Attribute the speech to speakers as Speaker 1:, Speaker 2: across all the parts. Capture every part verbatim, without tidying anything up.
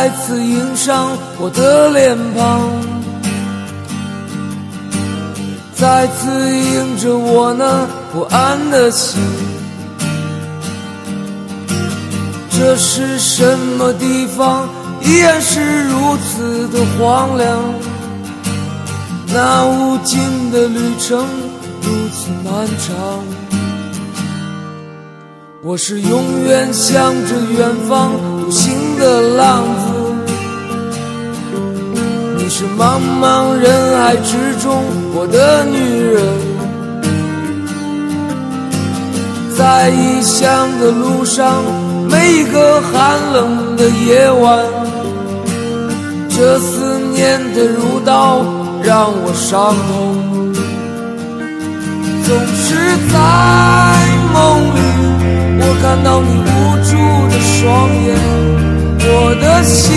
Speaker 1: 再次映上我的脸庞，再次映着我那不安的心。这是什么地方，依然是如此的荒凉，那无尽的旅程如此漫长。我是永远向着远方独行的浪子，你是茫茫人海之中我的女人。在异乡的路上，每一个寒冷的夜晚，这思念的如刀让我伤痛。总是在梦里，我看到你无助的双眼，我的心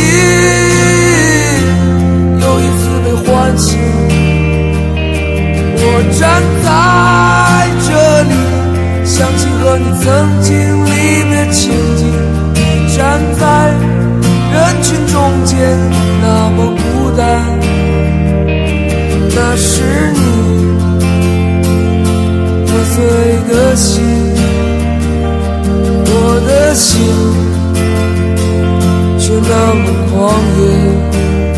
Speaker 1: 又一次被唤醒。我站在这里，想起和你曾经离别情景，你站在人群中间那么孤单。那是你破碎的心，我的心却那么狂野。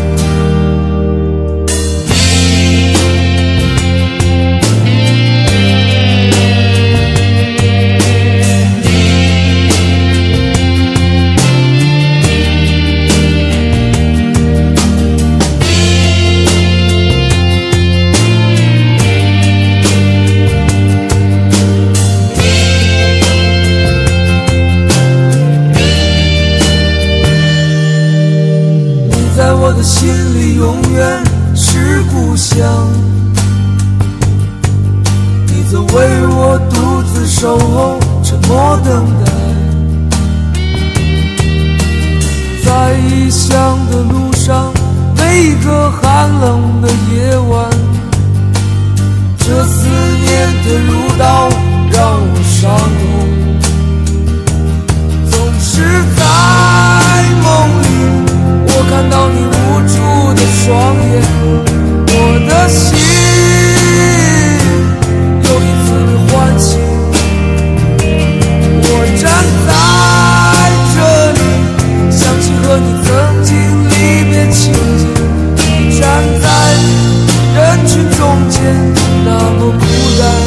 Speaker 1: 我的心里永远是故乡，你曾为我独自守候，沉默等待。在异乡的路上，每一个寒冷的夜晚，这思念的如刀让我伤痛。总是在梦里，我看到你无助的双眼，我的心又一次被唤醒。我站在这里，想起和你曾经离别情景，你站在人群中间那么孤单。